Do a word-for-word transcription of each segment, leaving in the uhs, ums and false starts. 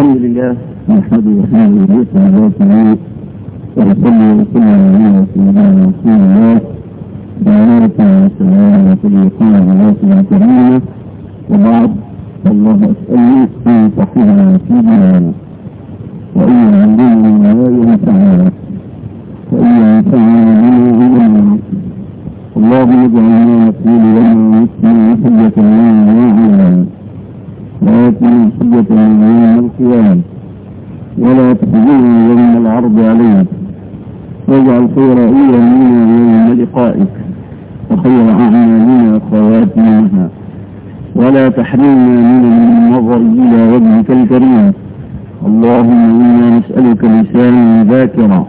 الحمد لله نحمده ونستعينه ونستغفره ونصلي وسلم على سيدنا رسول الله وعلى آله وصحبه وسلم على سيدنا كريمه. وبعد، الله أسأله أن يصححنا في ديننا وأن يعلمنا ما ينفعنا وأن ينفعنا بما علمنا. اللهم اجعلنا نقول لنا نسمع حجة لنا وعلمنا وآتنا حجة لنا يوم القيامة ولا تخزنا يوم العرض عليك، واجعل خير أيامنا يوم لقائك وخير أعمالنا خواتمها، ولا تحرمنا من النظر إلى وجهك الكريم. اللهم إنا نسألك لسانا ذاكرا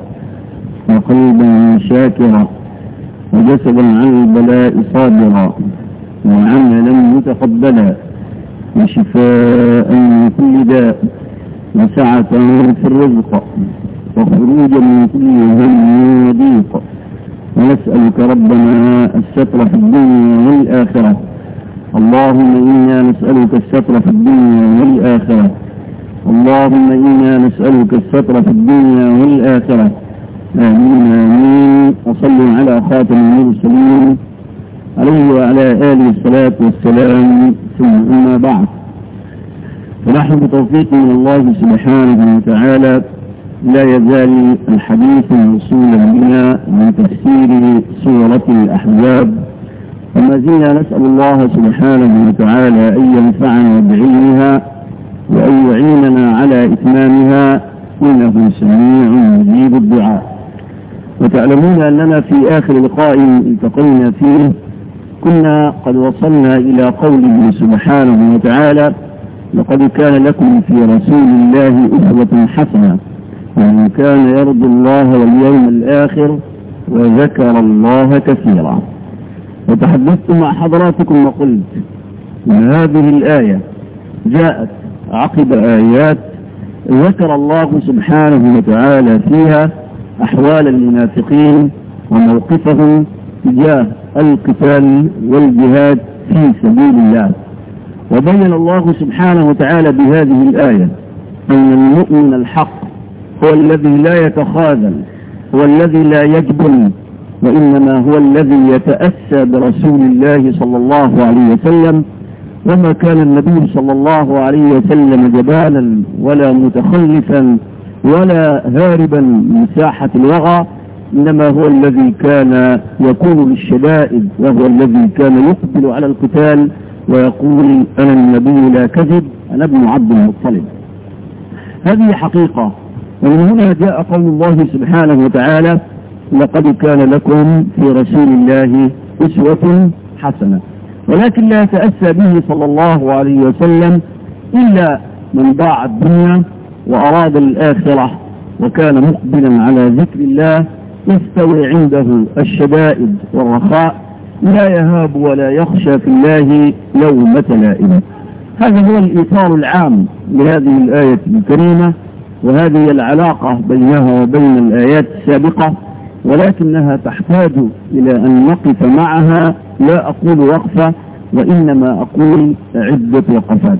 وقلبا شاكرا وجسدا عن البلاء صابرا وعملا متقبلا وشفاء من كل داء وسعة في الرزق وخروجا من كل هم وضيق. ونسألك ربنا الستر في الدنيا والآخرة. اللهم إنا نسألك الستر في الدنيا والآخرة. اللهم إنا نسألك الستر في الدنيا والآخرة. آمين آمين. وصلوا على خاتم المرسلين عليه وعلى آله الصلاة والسلام. ثم أما بعد، فنحن بتوفيق من الله سبحانه وتعالى لا يزال الحديث موصولا بنا من تفسير سورة الأحزاب، وما زلنا نسأل الله سبحانه وتعالى أن ينفعنا بعلمها وأن يعيننا على إتمامها، إنه سميع مجيب الدعاء. وتعلمون أننا في آخر لقاء التقينا فيه كنا قد وصلنا إلى قوله سبحانه وتعالى: لقد كان لكم في رسول الله أسوة حسنة ومن كان يرجو الله واليوم الآخر وذكر الله كثيرا. وتحدثت مع حضراتكم وقلت إن هذه الآية جاءت عقب آيات ذكر الله سبحانه وتعالى فيها أحوال المنافقين وموقفهم تجاه القتال والجهاد في سبيل الله. وبين الله سبحانه وتعالى بهذه الآية أن المؤمن الحق هو الذي لا يتخاذل، هو الذي لا يجبن، وإنما هو الذي يتأسى برسول الله صلى الله عليه وسلم. وما كان النبي صلى الله عليه وسلم جبانا ولا متخلفا ولا هاربا من ساحة الوغى، إنما هو الذي كان يكون للشدائد، وهو الذي كان يقبل على القتال ويقول: أنا النبي لا كذب، أنا ابن عبد المطلب. هذه حقيقة. ومن هنا جاء قول الله سبحانه وتعالى: لقد كان لكم في رسول الله أسوة حسنة. ولكن لا يتأسى به صلى الله عليه وسلم إلا من باع الدنيا وأراد الآخرة وكان مقبلا على ذكر الله، يستوي عنده الشدائد والرخاء، لا يهاب ولا يخشى في الله لومة لائم. هذا هو الإطار العام لهذه الآية الكريمة، وهذه العلاقة بينها وبين الآيات السابقة، ولكنها تحتاج إلى أن نقف معها. لا أقول وقفة، وإنما أقول عدة وقفات.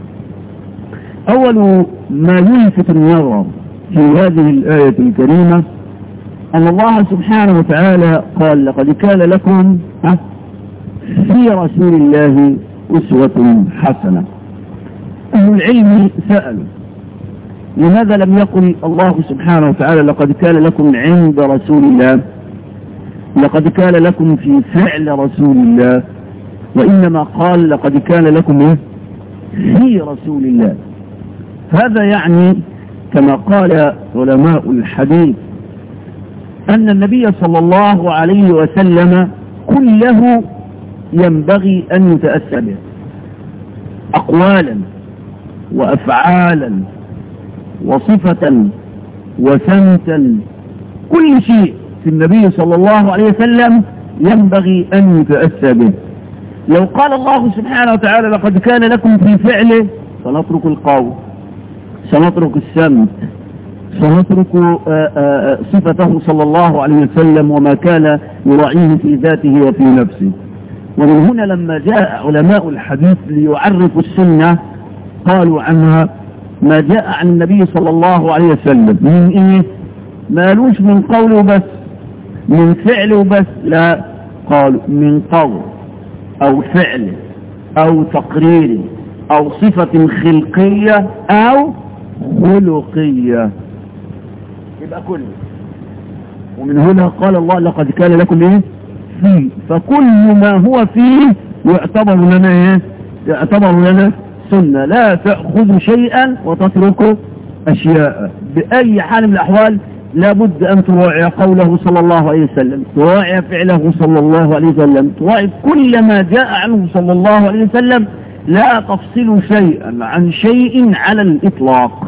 أول ما يلفت النظر في هذه الآية الكريمة أن الله سبحانه وتعالى قال: لقد كان لكم في رسول الله أسوة حسنة. أهل العلم سألوا: لماذا لم يقل الله سبحانه وتعالى لقد كان لكم عند رسول الله، لقد كان لكم في فعل رسول الله، وإنما قال لقد كان لكم في رسول الله؟ هذا يعني كما قال علماء الحديث أن النبي صلى الله عليه وسلم كله ينبغي أن يتأسى به، أقوالا وأفعالا وصفة وسمتا، كل شيء في النبي صلى الله عليه وسلم ينبغي أن يتأسى به. لو قال الله سبحانه وتعالى لقد كان لكم في فعله، سنترك القول، سنترك السمت، سنترك صفته صلى الله عليه وسلم وما كان يراعيه في ذاته وفي نفسه. ومن هنا لما جاء علماء الحديث ليعرفوا السنة قالوا عنها ما جاء عن النبي صلى الله عليه وسلم من ايه؟ ما قالوش من قوله بس، من فعله بس، لا، قالوا من قول او فعل او تقرير او صفة خلقية او خلقية، يبقى كله. ومن هنا قال الله لقد كان لكم ايه فيه، فكل ما هو فيه يعتبر لنا ايه؟ يعتبر لنا سنة. لا تأخذ شيئا وتترك اشياء باي حال من الاحوال. لابد ان تراعي قوله صلى الله عليه وسلم، تراعي فعله صلى الله عليه وسلم، تراعي كل ما جاء عنه صلى الله عليه وسلم. لا تفصل شيئا عن شيء على الاطلاق.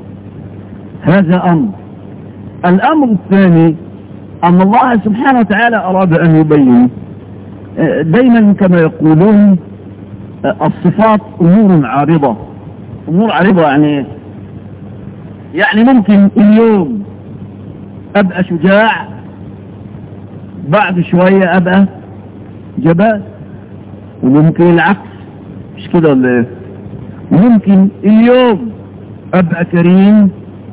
هذا امر. الامر الثاني ان الله سبحانه وتعالى اراد ان يبين دايما كما يقولون الصفات امور عارضة. امور عارضة يعني يعني ممكن اليوم ابقى شجاع، بعد شوية ابقى جبان، وممكن العكس، مش كده ولا ايه؟ ممكن اليوم ابقى كريم،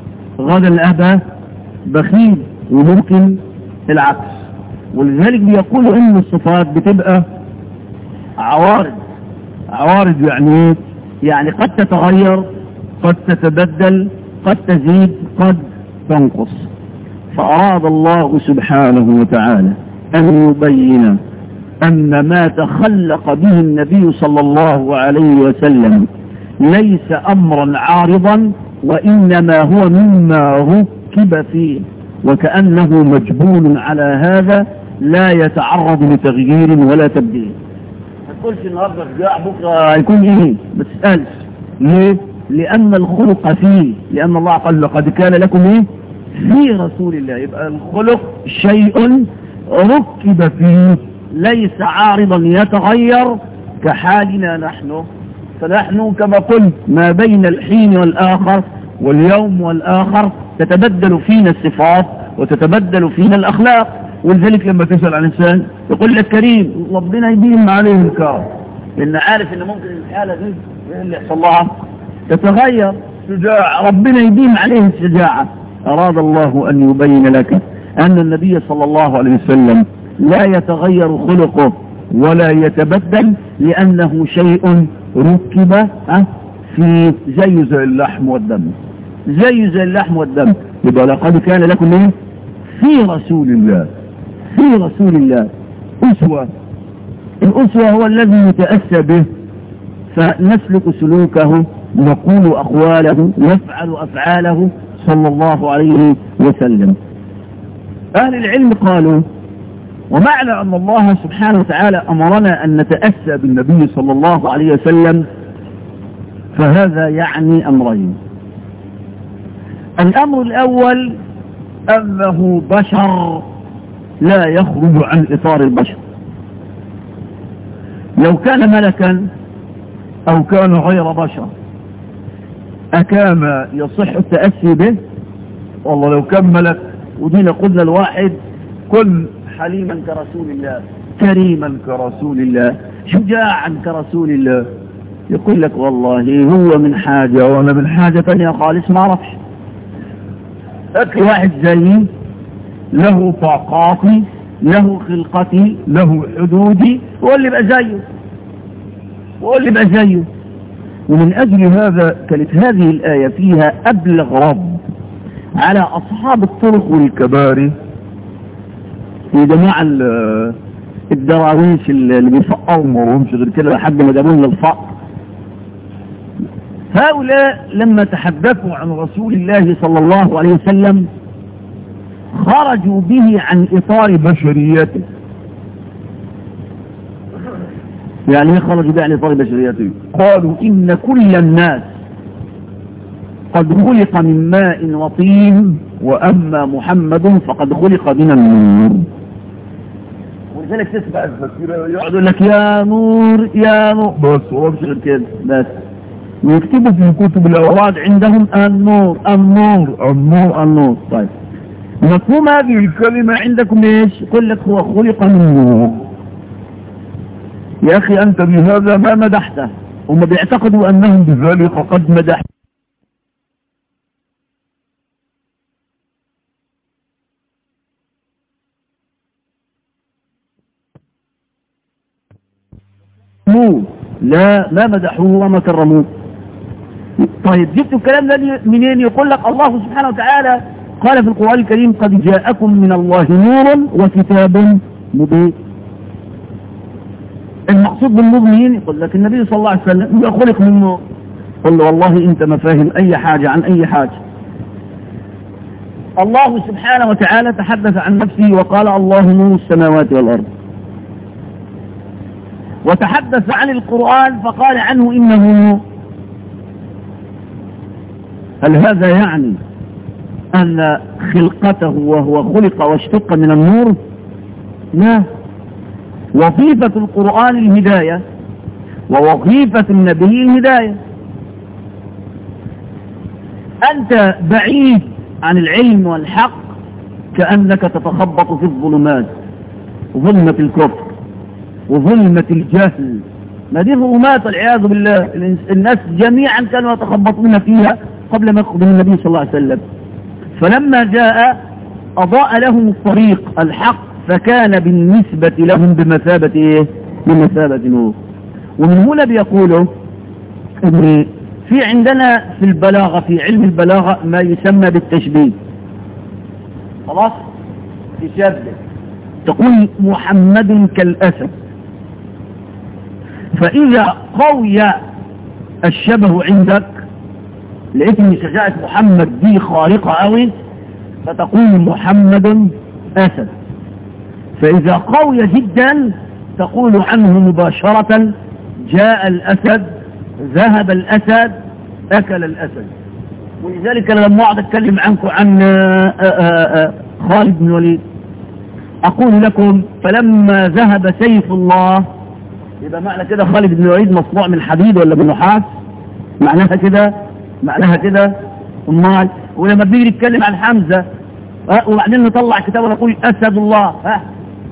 غدا ابقى بخيل، وممكن العكس. ولذلك بيقولوا ان الصفات بتبقى عوارض. عوارض يعني ايه؟ يعني قد تتغير، قد تتبدل، قد تزيد، قد تنقص. فأراد الله سبحانه وتعالى أن يبين أن ما تخلق به النبي صلى الله عليه وسلم ليس أمرا عارضا، وإنما هو مما ركب فيه، وكأنه مجبول على هذا، لا يتعرض لتغيير ولا تبديل. ما تقولش النهارده شجاع بكره هيكون ايه؟ ما تسألش ليه؟ لأن الخلق فيه، لأن الله قال لقد كان لكم ايه؟ في رسول الله. يبقى الخلق شيء ركب فيه، ليس عارضا يتغير كحالنا نحن. فنحن كما قلت ما بين الحين والآخر واليوم والآخر تتبدل فينا الصفات وتتبدل فينا الأخلاق. ولذلك لما تسأل عن إنسان يقول لك كريم، ربنا يديم عليه الكرم، لأن عارف إن ممكن الحالة دي اللي يحصل لها تتغير. شجاع، ربنا يديم عليه الشجاعة. أراد الله أن يبين لك أن النبي صلى الله عليه وسلم لا يتغير خلقه ولا يتبدل، لأنه شيء ركب في زي زي اللحم والدم، زي زي اللحم والدم. يبقى لقد كان لكم ايه؟ في رسول الله، في رسول الله أسوة. الأسوة هو الذي يتأسى به، فنسلك سلوكه، نقول أقواله، نفعل أفعاله صلى الله عليه وسلم. أهل العلم قالوا ومعنى أن الله سبحانه وتعالى أمرنا أن نتأسى بالنبي صلى الله عليه وسلم فهذا يعني أمرين. الأمر الأول أنه بشر لا يخرج عن إطار البشر. لو كان ملكا أو كان غير بشر أكان يصح التأسي به؟ والله لو كان ملك، ودينا قلنا الواحد كن حليما كرسول الله، كريما كرسول الله، شجاعا كرسول الله، يقول لك والله هو من حاجة وانا من حاجة تانية خالص ما اعرفش. اكل واحد زيي له طاقاتي، له خلقتي، له حدودي، هو اللي بقى زيه، هو اللي بقى زيه. ومن اجل هذا كانت هذه الآية فيها ابلغ رد على اصحاب الطرق والكباري، في جماعة الدراويش اللي بيفقروا ومش غير كده لحد ما جابوا لنا الفقر. هؤلاء لما تحدثوا عن رسول الله صلى الله عليه وسلم خرجوا به عن إطار بشريته. يعني ايه خرجوا به عن إطار بشريته؟ قالوا إن كل الناس قد خلق من ماء وطين، وأما محمد فقد خلق من النور. ولذلك تسمع الفكرة يقعد يقول لك يا نور يا نور، بس هو مش غير كده بس. ويكتبوا في كتب الأوراد عندهم النور النور النور النور. طيب مفهوم هذه الكلمة عندكم ايش؟ يقول لك هو خلق من النور. يا أخي أنت بهذا ما مدحته، هم بيعتقدوا أنهم بذلك قد مدحوا مدحوه؟ لا، ما مدحوه وما كرموه. طيب جبتوا الكلام ده منين؟ يقول لك الله سبحانه وتعالى قال في القرآن الكريم قد جاءكم من الله نور وكتاب مبين. المقصود بالنور مين؟ يقول لك النبي صلى الله عليه وسلم خلق من نور. قل له والله انت ما فاهم اي حاجة عن اي حاجة. الله سبحانه وتعالى تحدث عن نفسه وقال الله نور السماوات والارض، وتحدث عن القرآن فقال عنه انه نور. هل هذا يعني ان خلقته وهو خلق واشتق من النور؟ لا. وظيفة القرآن الهداية ووظيفة النبي الهداية. أنت بعيد عن العلم والحق كأنك تتخبط في الظلمات، ظلمة الكفر وظلمة الجهل. ما دي ظلمات والعياذ بالله. الناس جميعا كانوا يتخبطون فيها قبل ما يقدم النبي صلى الله عليه وسلم، فلما جاء أضاء لهم الطريق الحق فكان بالنسبة لهم بمثابة ايه؟ بمثابة نور. ومن هنا بيقولوا ان في عندنا في البلاغة، في علم البلاغة ما يسمى بالتشبيه. خلاص؟ تشبه، تقول محمد كالأسد، فإذا قوي الشبه عندك لقيت ان شجاعة محمد دي خارقة قوي فتقول محمد أسد. فإذا قوي جدا تقول عنه مباشرة جاء الأسد، ذهب الأسد، أكل الأسد. ولذلك أنا لما أقعد أتكلم عنكم عن خالد بن الوليد أقول لكم فلما ذهب سيف الله، يبقى معنى كده خالد بن الوليد مصنوع من حديد ولا من نحاس؟ معناها كده، معناها كده. امال ولما بنيجي نتكلم عن حمزة أه وبعدين نطلع كتاب ونقول أسد الله، ها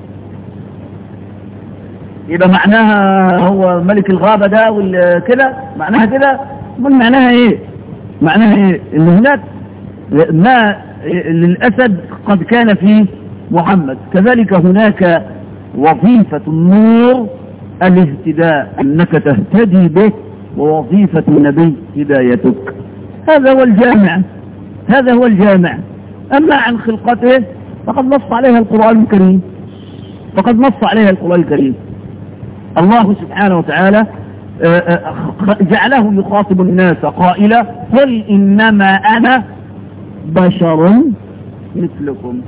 يبقى معناها هو ملك الغابة ده والكده، معناها كده. امال معناها ايه؟ معناها ايه؟ ان هناك ما للأسد قد كان فيه محمد. كذلك هناك وظيفة النور الاهتداء، انك تهتدي به، ووظيفة النبي هدايتك. هذا هو الجامع، هذا هو الجامع. اما عن خلقته فقد نص عليها القرآن الكريم، فقد نص عليها القرآن الكريم. الله سبحانه وتعالى جعله يخاطب الناس قائلا قل إنما أنا بشر مثلكم.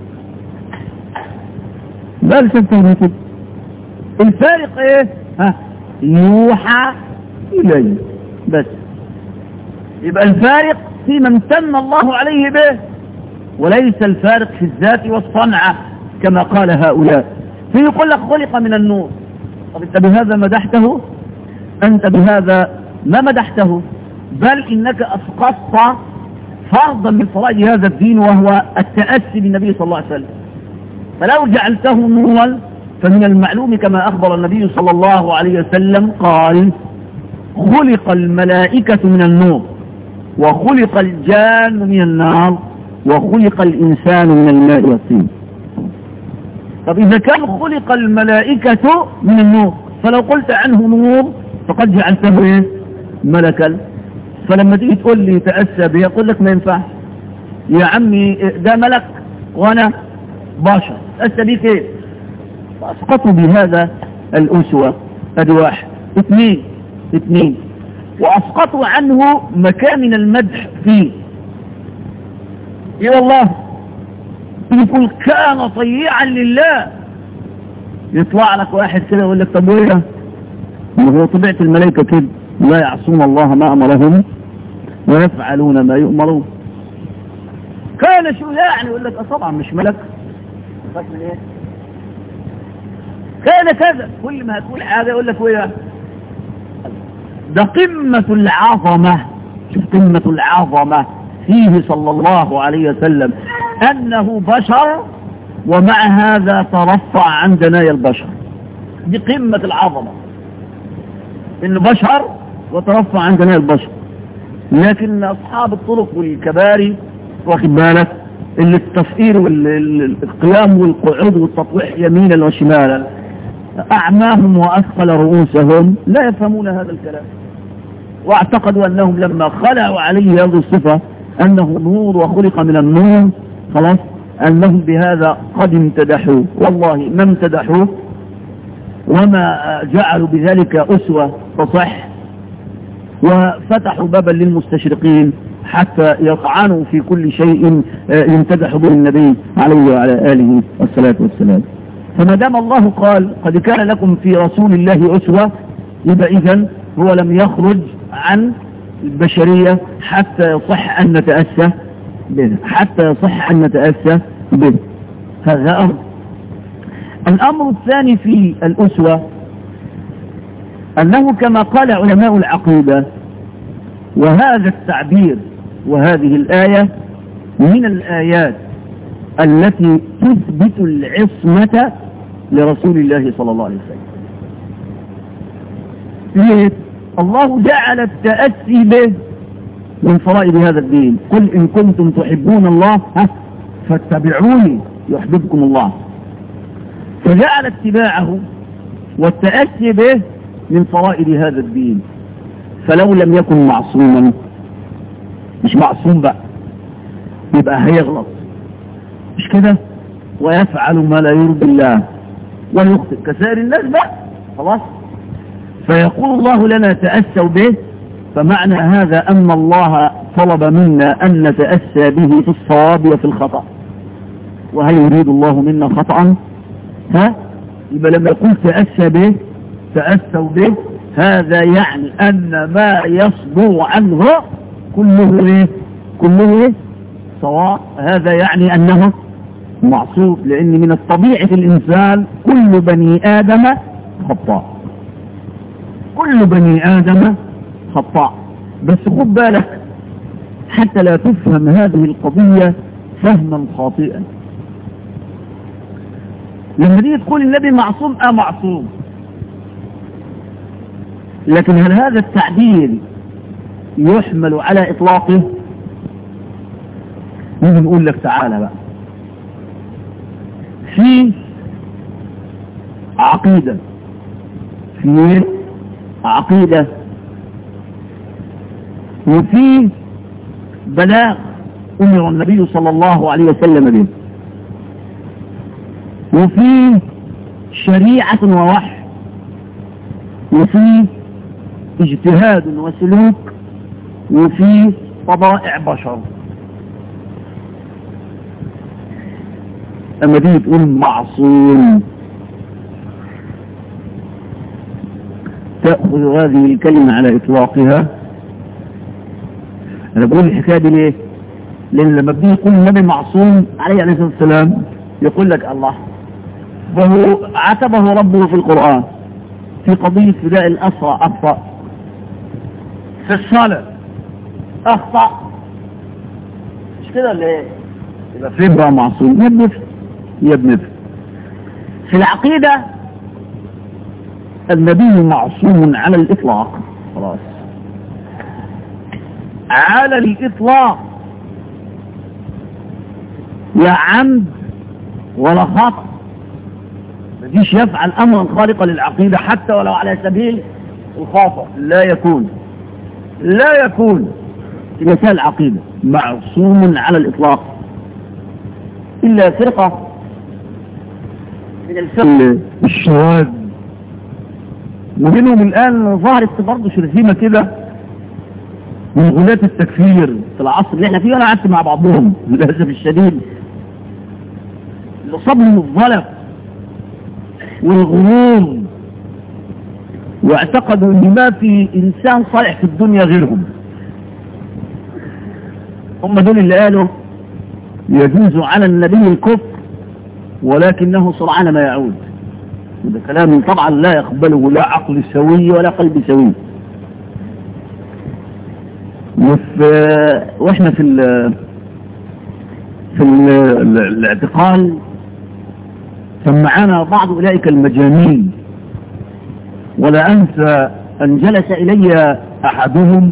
بل سنتهي الفارق ايه؟ ها يوحى إليه بس. يبقى الفارق في من تم الله عليه به، وليس الفارق في الذات والصنعة كما قال هؤلاء. فيقول لك خلق من النور. طب انت بهذا مدحته؟ انت بهذا ما مدحته، بل انك اسقطت فرضا من فرائض هذا الدين وهو التأسي بالنبي صلى الله عليه وسلم. فلو جعلته نورا فمن المعلوم كما اخبر النبي صلى الله عليه وسلم قال خلق الملائكة من النور، وخلق الجان من النار، وخلق الانسان من الماء والطين. طب إذا كان خلق الملائكة من النور فلو قلت عنه نور فقد جعلته إيه؟ ملكا. فلما تيجي تقول لي تأسى به يقول لك ما ينفع يا عمي، ده ملك وأنا بشر، تأسى به كيف؟ فأسقطوا بهذا الأسوة. أدي واحد. اثنين اثنين وأسقطوا عنه مكامن المدح فيه. إيه والله يقول كان طيعا لله، يطلع لك واحد كده يقول لك طب ويه؟ هو طبيعة الملائكة كده لا يعصون الله ما أمرهم ويفعلون ما يؤمرون. كان شو يعني؟ يقول لك طبعا مش ملك، من ايه؟ كان كذا. كل ما هتقول حاجة يقول لك ويه؟ ده قمة العظمة، قمة العظمة فيه صلى الله عليه وسلم أنه بشر ومع هذا ترفع عن دنايا البشر. دي قمة العظمة، إنه بشر وترفع عن دنايا البشر. لكن أصحاب الطرق والكباري واخد بالك اللي التفقير والقيام والقعود والتطويح يمينا وشمالا أعماهم وأثقل رؤوسهم لا يفهمون هذا الكلام، واعتقدوا أنهم لما خلعوا عليه هذه الصفة أنه نور وخلق من النور خلاص أنهم بهذا قد امتدحوه. والله ما امتدحوه وما جعلوا بذلك أسوة تصح، وفتحوا بابا للمستشرقين حتى يطعنوا في كل شيء يمتدح به النبي عليه وعلى آله والصلاة والسلام. فما دام الله قال قد كان لكم في رسول الله أسوة، يبقى إذن هو لم يخرج عن البشرية حتى يصح أن نتأسى به، حتى يصح أن نتأسى به. هذا أمر. الأمر الثاني في الأسوة أنه كما قال علماء العقيدة، وهذا التعبير وهذه الآية من الآيات التي تثبت العصمة لرسول الله صلى الله عليه وسلم. الله جعل التأسي به من فرائض هذا الدين. قل إن كنتم تحبون الله فاتبعوني يحببكم الله. فجعل اتباعه والتأسي به من فرائض هذا الدين. فلو لم يكن معصوما، مش معصوم بقى، يبقى هيغلط مش كده، ويفعل ما لا يرضي الله ويخطئ كسائر الناس بقى خلاص. فيقول الله لنا تأسوا به، فمعنى هذا أن الله طلب منا أن نتأسى به في الصواب وفي الخطأ. وهل يريد الله منا خطأ؟ ها؟ يبقى لما يقول تأسى به تأسوا به، هذا يعني أن ما يصدر عنه كله إيه؟ كله إيه؟ صواب. هذا يعني أنه معصوم، لأن من الطبيعة الإنسان كل بني آدم خطاء، كل بني آدم خطاء. بس خد بالك حتى لا تفهم هذه القضية فهما خاطئا. لما دي تقول النبي معصوم، اه معصوم، لكن هل هذا التعبير يحمل على إطلاقه؟ نيجي نقول لك تعالى بقى، في عقيدة في عقيدة وفي بلاغ أمر النبي صلى الله عليه وسلم به، وفي شريعة ووحي، وفي اجتهاد وسلوك، وفي طبائع بشر. أما دي تقول معصوم، تأخذ هذه الكلمة على إطلاقها. أنا بقول الحكاية دي ليه؟ لأن لما بدي يقول النبي معصوم عليه الصلاة والسلام يقول لك الله، وهو عاتبه ربه في القرآن في قضية فداء الأسرى، أخطأ في الصلاة، أخطأ، مش كده ولا إيه؟ يبقى فين بقى معصوم؟ يا ابن يا ابن في العقيدة النبي معصوم على الإطلاق، خلاص على الإطلاق، لا عمد ولا خطأ. مديش يفعل أمرا خارقا للعقيدة حتى ولو على سبيل الخطأ، لا يكون لا يكون في مسائل العقيدة معصوم على الإطلاق، إلا فرقة من الفرق الشواذ، ومنهم الآن ظهرت برضه شرذمة كده من غلاة التكفير في العصر اللي احنا فيه. أنا قعدت مع بعضهم للأسف الشديد، اللي صابهم الظلم والغرور، واعتقدوا ان ما في انسان صالح في الدنيا غيرهم. هم دول اللي قالوا يجوز على النبي الكفر ولكنه سرعان ما يعود. وده كلام طبعا لا يقبله لا عقل سوي ولا قلب سوي. واحنا في ال في ال الاعتقال سمعنا بعض اولئك المجانين، ولا انسى ان جلس الي احدهم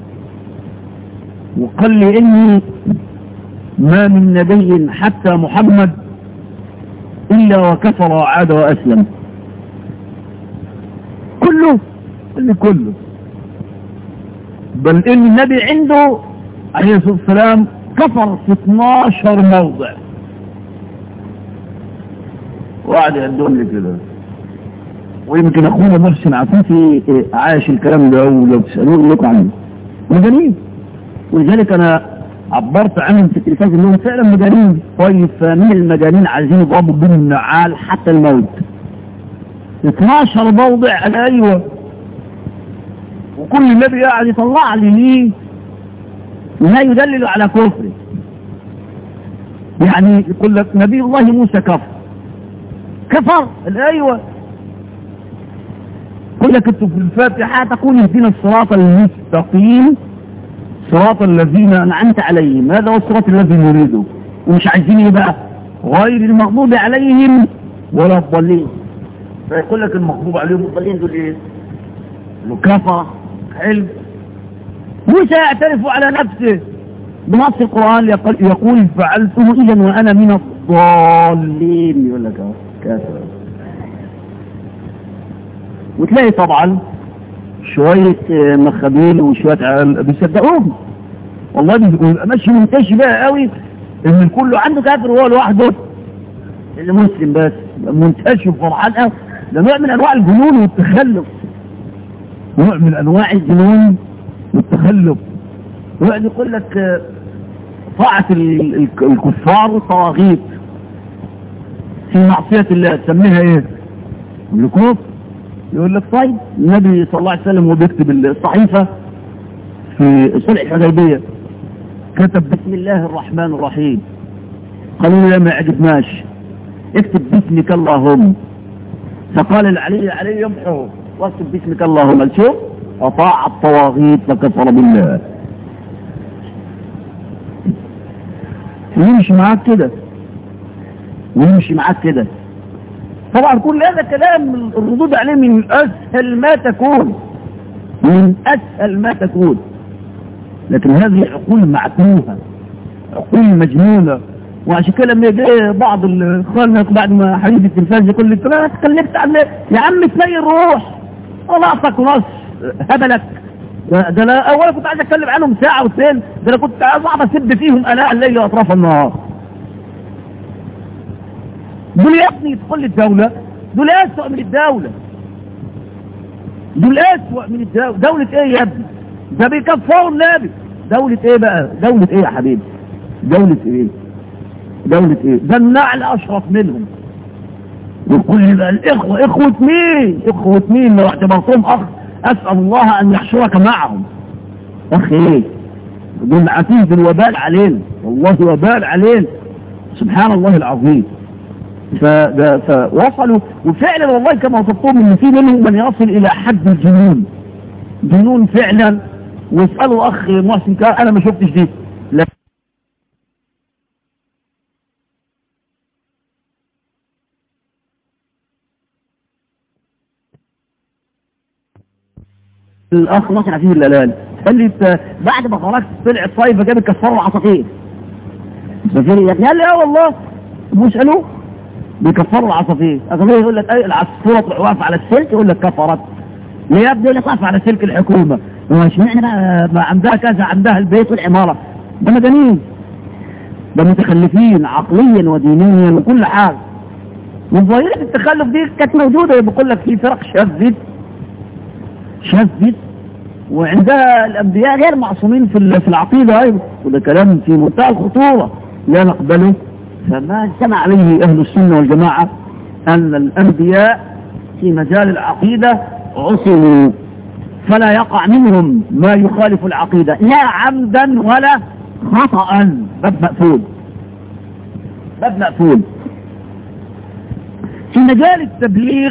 وقال لي اني ما من نبي حتى محمد الا وكفر وعاد واسلم. كله اللي كله، بل ان النبي عنده عليه الصلاة والسلام كفر في اثناشر موضع، وقعد يعدهم لي كده. ويمكن اخونا محسن عفيفي عايش الكلام ده، ولو تسألوه يقول لكم عنه مجانين، ولذلك انا عبرت عنهم في التلفاز انهم فعلا مجانين. طيب فمن المجانين عايزين يضربوا بهم النعال حتى الموت. اثناشر موضع على ايوه، وكل النبي قاعد يطلع لي ليه لا يدلل على كفره. يعني يقول لك نبي الله موسى كفر كفر الايوه، يقول لك انتوا في الفاتحه تقول اهدنا الصراط المستقيم صراط الذين انعمت عليهم، هذا هو الصراط الذي نريده، ومش عايزين ايه بقى؟ غير المغضوب عليهم ولا الضالين. فيقول لك المغضوب عليهم والضالين دول ايه؟ انه كفر. حلو. موسى يعترف على نفسه بنص القرآن يقول فعلته إذا وأنا من الضالين، يقول لك كافر. وتلاقي طبعا شوية مخابيل وشوية بيصدقوهم والله، ماشي منتشر بقى قوي ان الكل عنده كافر وهو لوحده اللي مسلم بس، منتشر فرحان قوي. ده نوع من انواع الجنون والتخلف، نوع من انواع الجنون والتخلف. وقعد يقول لك طاعة الكفار والطواغيت في معصية الله تسميها ايه؟ الكفر. يقول لك طيب النبي صلى الله عليه وسلم وهو بيكتب الصحيفة في صلح الحديبية كتب بسم الله الرحمن الرحيم، قالوا له ما عجبناش اكتب باسمك اللهم، فقال العلي علي يمحو واكتب باسمك اللهم. شوف أطاع الطواغيت فكفر بالله. ويمشي معاك كده ويمشي معاك كده. طبعا كل هذا كلام الردود عليه من أسهل ما تكون، من أسهل ما تكون، لكن هذه عقول معتوهة، عقول مجنونة. وعشان كده لما يجي بعض الاخوان بعد ما حديث التلفاز يقول لك انا اتكلمت عن يا عم تلاقي الروح خلاصك ونص هبلك. ده, ده انا اولا كنت عايز اتكلم عنهم ساعه واثنين، ده انا كنت عايز اقعد اسب فيهم اناء الليل واطراف النهار. دول يا ابني يدخل الدوله، دول اسوء من الدوله، دول اسوء من الدوله. دوله ايه يا ابني؟ ده بيكفروا النبي. دوله ايه بقى؟ دوله ايه يا حبيبي؟ دوله ايه؟ دولة ايه؟ ده النعل اشرف منهم. وكل بقى الاخوة اخوة مين؟ اخوة مين لو اعتبرتهم اخ؟ اسأل الله ان يحشرك معهم. اخي ايه؟ دول عتيد بالوبال علينا، والله وبال علينا سبحان الله العظيم. فوصلوا وفعلا والله كما وصفتهم ان في منهم من يصل الى حد الجنون، جنون فعلا. واسألوا اخ محسن انا ما شفتش دي. الاخ ناصر عفيف اللالاني قال لي بعد ما خرجت طلعت صيفه جاب كسروا العصافير. العصافير يا ابني قال لي اه والله بيسالوه بيكسروا العصافير. العصافير يقول لك اي العصفوره تروح واقفه على السلك يقول لك كفرت. ليه يا ابني؟ يقول لك واقفه على سلك الحكومه. اشمعنى بقى ما عندها كذا، عندها البيت والعماره. ده مجانين، ده متخلفين عقليا ودينيا وكل حاجه. وظاهره التخلف دي كانت موجوده، بقول لك في فرق شاذة شاذة وعندها الأنبياء غير معصومين في في العقيدة أيضا، وده كلام في منتهى الخطورة لا نقبله. فما اجتمع عليه أهل السنة والجماعة أن الأنبياء في مجال العقيدة عصموا، فلا يقع منهم ما يخالف العقيدة لا عمدا ولا خطأ. باب مقفول، باب مقفول. في مجال التبليغ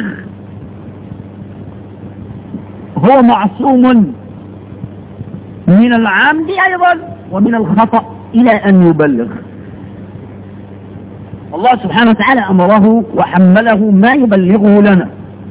هو معصوم من العمد أيضا ومن الخطأ إلى أن يبلغ. الله سبحانه وتعالى أمره وحمله ما يبلغه لنا.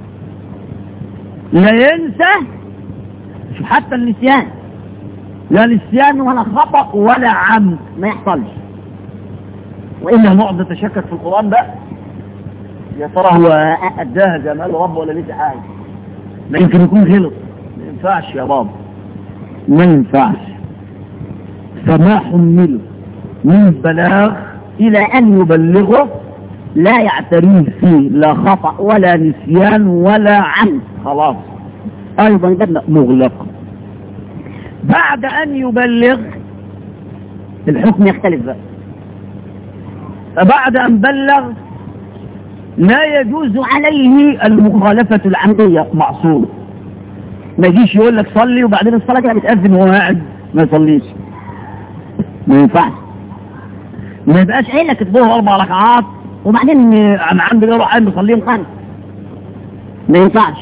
لا ينسى حتى النسيان، لا نسيان ولا خطأ ولا عمد ما يحصلش. وإلا نقعد نتشكك في القرآن بقى، يا ترى هو أداها زي ما قال رب ولا لسه حاجة. ما يمكن يكون غلط، ما ينفعش يا بابا، ما ينفعش. فما حمله من بلاغ إلى أن يبلغه لا يعتريه فيه لا خطأ ولا نسيان ولا عمد، خلاص أيضا ده مغلق. بعد أن يبلغ الحكم يختلف بقى. فبعد أن بلغ لا يجوز عليه المخالفة العمدية، معصوم. ما يجيش يقول لك صلي وبعدين الصلاة كده بتأذن وهو قاعد ما يصليش، ما ينفعش. ما يبقاش قايل لك الظهر أربع ركعات وبعدين عن عندي يروح قايم يصليهم خمس، ما ينفعش.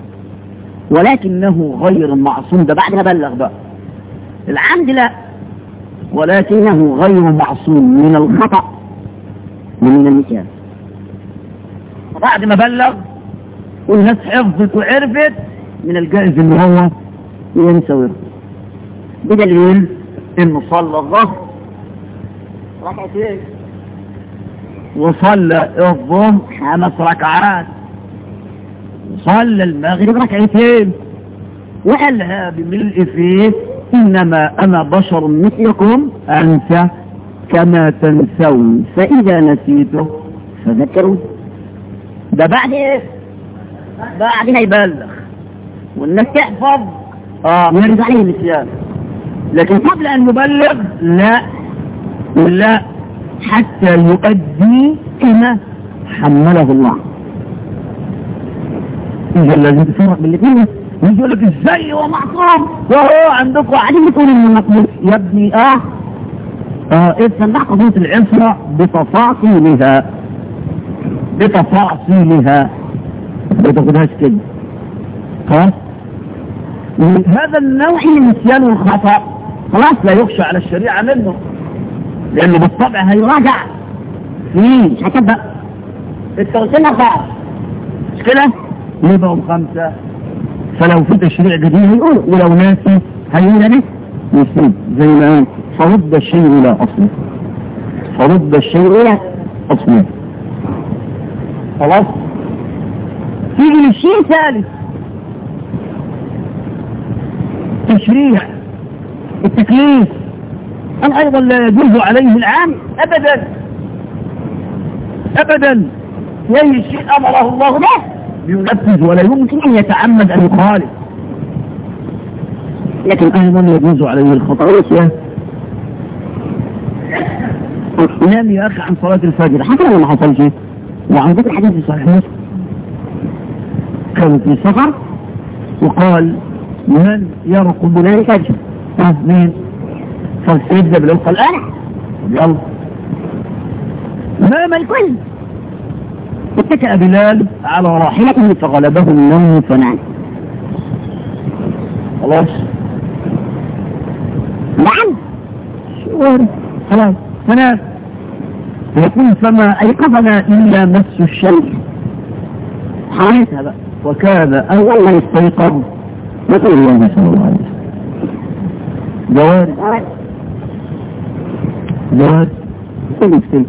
ولكنه غير معصوم، ده بعد ما بلغ بقى. العمد لا، ولكنه غير معصوم من الخطأ ومن النسيان. بعد ما بلغ والناس حفظت وعرفت، من الجائز ان هو ينسى ويرفض، بدليل انه صلى الظهر ركعتين وصلى الظهر خمس ركعات وصلى المغرب ركعتين وقالها بملء فيه انما انا بشر مثلكم انسى كما تنسون فاذا نسيته فذكروا. ده بعد ايه؟ بعد ما يبلغ والناس تحفظ اه ويرد عليه النسيان. لكن قبل ان يبلغ لا لا، حتى يؤدي كما حمله الله. إذا لازم تفرق بالاثنين. يجي يقول لك ازاي هو معصوم وهو عندكم قاعدين بتقول انه مقبول يا ابني. اه اه افهم بقى قضيه العصمه بتفاصيلها بتفاصيلها ما تاخدهاش كده. خلاص هذا النوع من النسيان والخطا خلاص لا يخشى على الشريعه منه، لانه بالطبع هيراجع فيه مش هتبقى التوصيل خلاص مش كده يبقوا خمسه. فلو في تشريع جديد هيقول، ولو ناسي هيقول انا يسيب زي ما قال فرد الشيء الى اصله، فرد الشيء الى اصله. خلاص تيجي للشيء الثالث، تشريع التكليف. أن أيضا لا يجوز عليه العام أبدا أبدا، أي شيء أمره الله به ينفذ ولا يمكن أن يتعمد أن يخالف. لكن أيضا يجوز عليه الخطأ والعصيان. نام يا أخي عن صلاة الفجر حتى لو ما حصل شيء، وعندك الحديث في صحيح مسلم كان في سفر وقال من يرقب ليل الفجر؟ ها مين؟ فالسيد جبل قال أنا. يلا نام الكل. اتكأ بلال على راحلته فغلبه النوم فنام. خلاص نعم شعور خلاص فنام. يقول فما أيقظنا إلا مس الشمس حريتها بقى. وكان أول من استيقظ رسول الله صلى الله عليه وسلم. جواري جواري كل شيء.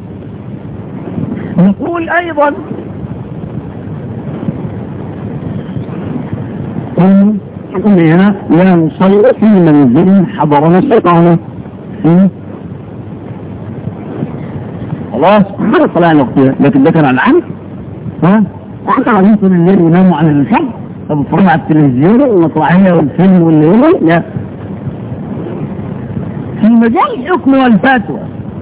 نقول أيضا إننا لا نصلي في منزل حضرنا الشيطان فيه. خلاص هذا صلاة وقتها، لكن ده كان عن العمل. ها أنت عايزين طول الليل وناموا عن الفجر طب اتفرجوا على التلفزيون والمسرحية والفيلم والليل؟ لا. في مجال الحكم والفتوى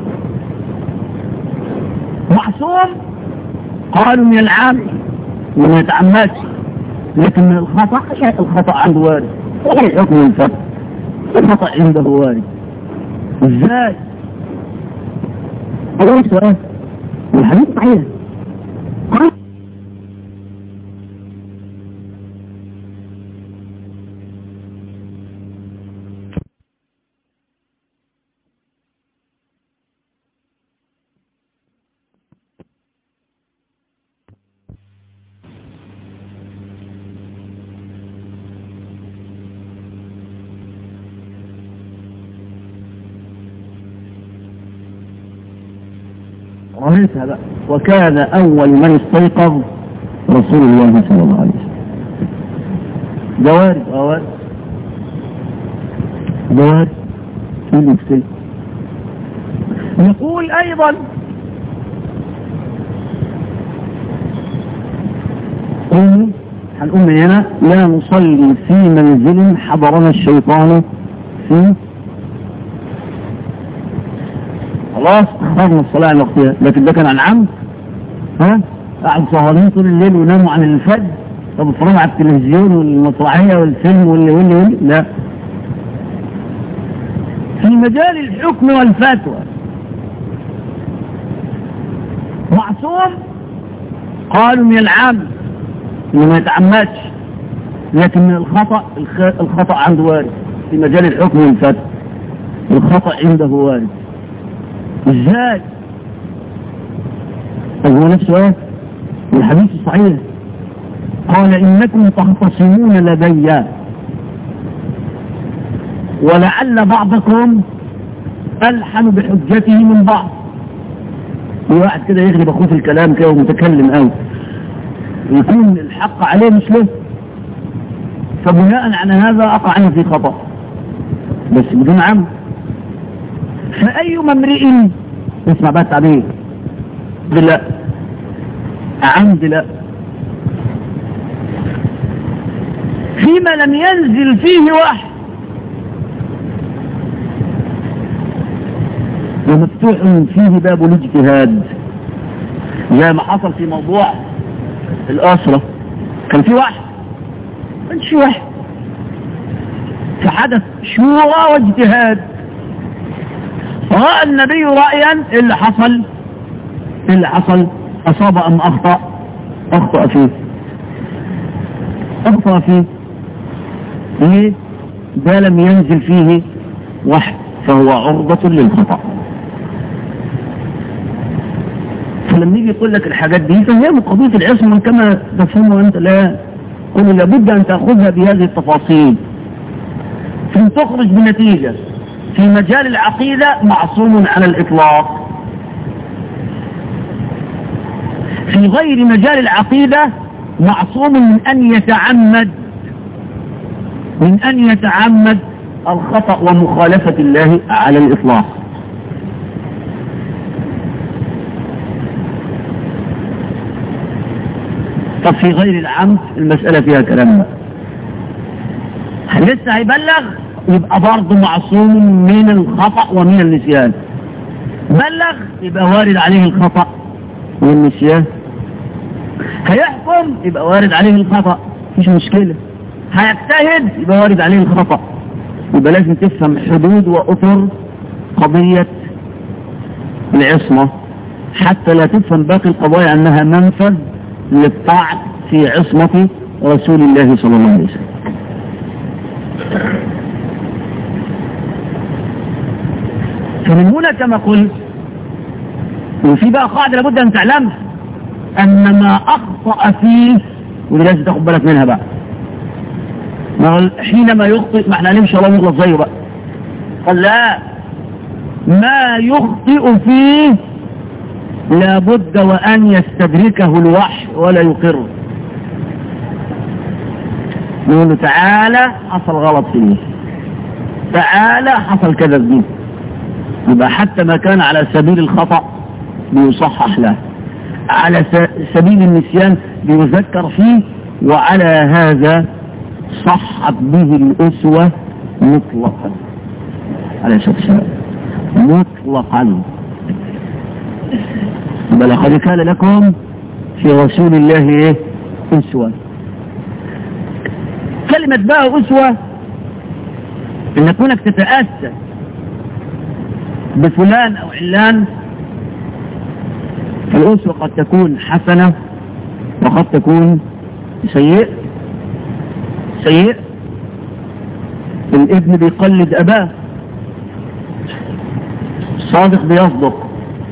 معصوم قالوا من العام وما يتعمدش، لكن من الخطأ الخطأ عنده وارد. لكن الحكم والفتوى الخطأ عنده وارد. ازاي؟ هذا السؤال والحديث صحيح. رميتها بقى. وكان أول من استيقظ رسول الله صلى الله عليه وسلم. ده وارد اه وارد ده وارد ايه المشكلة؟ يقول ايضا هنقول من هنا لا نصلي في منزل حضرنا الشيطان فيه. خلاص اخرنا الصلاة عن وقتها، لكن ده كان عن عمد. ها قاعد سهرين طول الليل وناموا عن الفجر، طب اتفرجوا على التلفزيون والمسرحية والفيلم واللي واللي واللي لا. في مجال الحكم والفتوى معصوم قالوا من العمد اللي ما يتعمدش، لكن من الخطأ الخطأ عنده وارد. في مجال الحكم والفتوى الخطأ عنده وارد. ازاي؟ طب هو نفسه ايه؟ والحديث الصحيح قال انكم تختصمون لدي ولعل بعضكم ألحن بحجته من بعض. واحد كده يغلب اخوه في الكلام كده ومتكلم قوي يكون الحق عليه مش له، فبناء على هذا اقع عنه في خطأ بس بدون عمد. فأي امرئ اسمع بقى التعبير لا عمد لا فيما لم ينزل فيه وحي ومفتوح فيه باب الاجتهاد، زي ما حصل في موضوع الأسرة. كان في وحي ما كانش في وحي، فحدث شورى واجتهاد، رأى النبي رأيا إيه اللي حصل إيه اللي حصل أصاب أم أخطأ؟ أخطأ فيه أخطأ فيه ليه؟ ده لم ينزل فيه وحي فهو عرضة للخطأ. فلما يجي يقول لك الحاجات دي فهي من قضية العصمة كما تفهمه أنت، لا قل لابد أن تأخذها بهذه التفاصيل ثم تخرج بنتيجة. في مجال العقيدة معصوم على الإطلاق، في غير مجال العقيدة معصوم من أن يتعمد من أن يتعمد الخطأ ومخالفة الله على الإطلاق. طب في غير العمد المسألة فيها كلام، لسه هيبلغ يبقى برضه معصوم من الخطأ ومن النسيان. بلغ يبقى وارد عليه الخطأ والنسيان. هيحكم يبقى وارد عليه الخطأ مفيش مشكلة. هيجتهد يبقى وارد عليه الخطأ. يبقى لازم تفهم حدود وأطر قضية العصمة حتى لا تفهم باقي القضايا أنها منفذ للطعن في عصمة رسول الله صلى الله عليه وسلم. فمن هنا كما قلت، وفي بقى قاعدة لابد أن تعلمها، أن ما أخطأ فيه ودي لازم تاخد بالك منها بقى، ما حينما يخطئ ما احنا هنمشي الله نغلط زيه بقى. قال لا، ما يخطئ فيه لابد وأن يستدركه الوحي ولا يقره. يقول له تعالى حصل غلط فيه، تعالى حصل كذا فيه، يبقى حتى ما كان على سبيل الخطأ بيصحح له، على سبيل النسيان بيذكر فيه، وعلى هذا صحت به الأسوة مطلقا عليه الصلاة والسلام مطلقا. بل قد كان لكم في رسول الله ايه أسوة. كلمة بقى أسوة إن كونك تتأسى بفلان أو علان، فالأسوة قد تكون حسنة وقد تكون سيء. سيء الابن بيقلد أباه، الصادق بيصدق،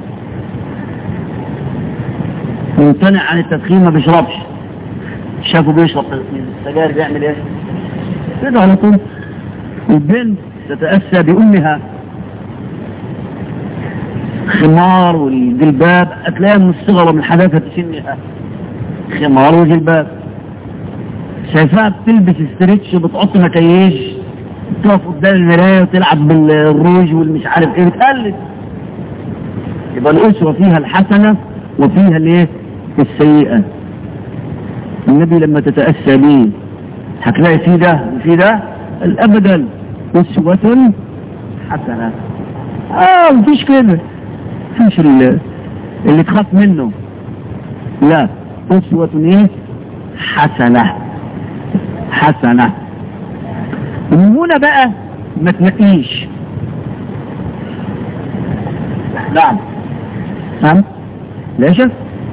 ممتنع عن التدخين ما بيشربش، شافه بيشرب السجاير بيعمل ايه كده على طول. البنت تتأسى بأمها، خمار والجلباب هتلاقيها من الصغر من حداثة سنها، خمار وجلباب شايفاها بتلبس استريتش وبتحط مكياج، تقف قدام المرايه وتلعب بالروج والمش عارف ايه، بتقلد. يبقى الاسوه فيها الحسنه وفيها الايه؟ السيئه. النبي لما تتاسى به هتلاقي فيه ده وفيه ده. ابدا، اسوه حسنه. اه مفيش كده، مفيش اللي, اللي تخاف منه، لا، اسوه ايه؟ حسنه حسنه. ومن هنا بقى ما تنقيش. نعم نعم لا شك.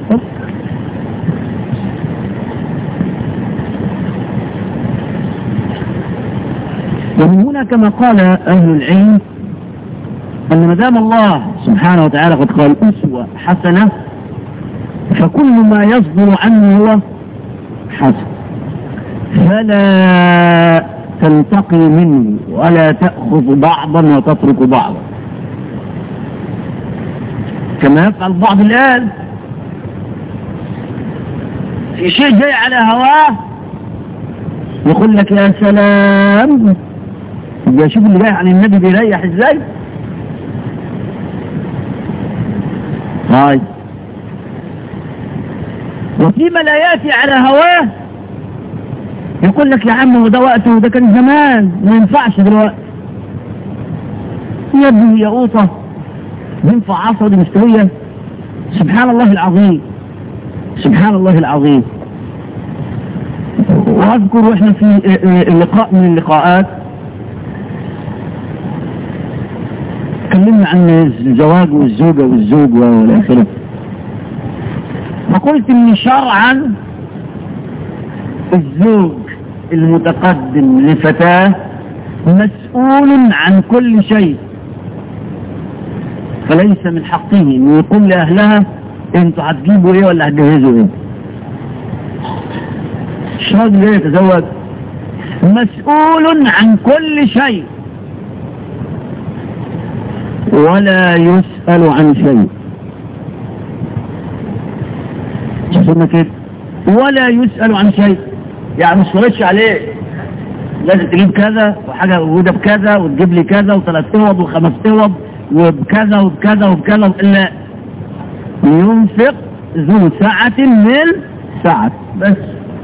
ومن هنا كما قال أهل العلم أن ما دام الله سبحانه وتعالى قد قال أسوة حسنة، فكل ما يصدر عنه هو حسن، فلا تنتقي منه ولا تأخذ بعضا وتترك بعضا، كما يفعل بعض الآن في شيء جاي على هواه يقول لك يا سلام، يبقى شوف اللي جاي عن النبي بيريح ازاي. هاي وفيما لا ياتي على هواه يقول لك يا عم وده وقته وده كان زمان ما ينفعش دلوقتي. يا ابني يا قوطه ينفع عصا دي مستويه؟ سبحان الله العظيم، سبحان الله العظيم. واذكر واحنا في اللقاء من اللقاءات تكلمنا عن الزواج والزوجه والزوج والى اخره، فقلت ان شرعا الزوج المتقدم لفتاه مسؤول عن كل شيء، فليس من حقه ان يقول لاهلها انتوا هتجيبوا ايه ولا هتجهزوا ايه. الراجل اللي يتزوج مسؤول عن كل شيء ولا يسأل عن شيء. شوفنا كده، ولا يسأل عن شيء، يعني مش فرضش عليه لازم تجيب كذا وحاجة وده بكذا وتجيب لي كذا وثلاث توض وخمس توض وبكذا وبكذا وبكذا، لا، ينفق ذو سعة من سعة بس.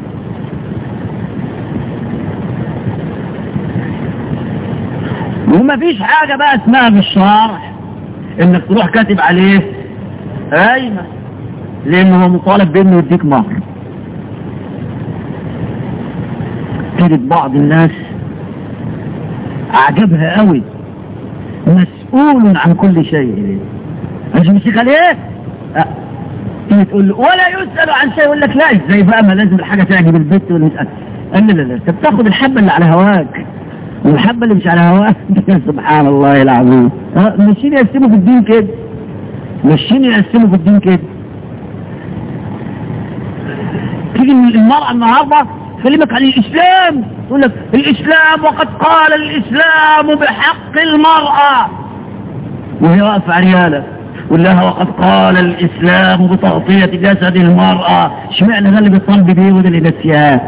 وما فيش حاجة بقى اسمها في الشرع انك تروح كاتب عليه قايمة، لانه هو مطالب بانه يديك مهر. تجد بعض الناس اعجبها قوي مسؤول عن كل شيء، مش مسيك عليه أه. تيجي تقول له ولا يسأل عن شيء، يقول لك لا ازاي بقى، ما لازم الحاجة تعجب البيت ولا يسأل. قال لا لا لا، انت بتاخد الحبة اللي على هواك والحبة اللي مش على هواك. سبحان الله العظيم. أه. مشين يقسموا في الدين كده، مشين يقسموا في الدين كده. تيجي المرأة النهاردة كلمك عن الإسلام، يقول لك الإسلام وقد قال الإسلام بحق المرأة، وهي واقفة عريالة يقول لها وقد قال الإسلام بتغطية جسد المرأة. اشمعنى ده اللي بيطالب بيه وده اللي نسياه؟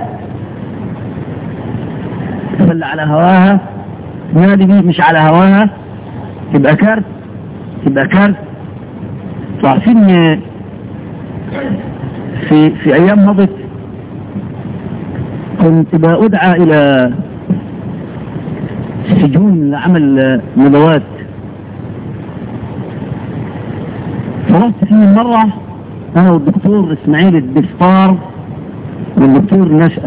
اللي على هواها نادي بيه، مش على هواها تبقى كارت، تبقى كارت. عارفين في في أيام مضت كنت بأدعى إلى سجون لعمل ندوات، فرحت فيه مرة أنا والدكتور إسماعيل الدستار والدكتور نشأت،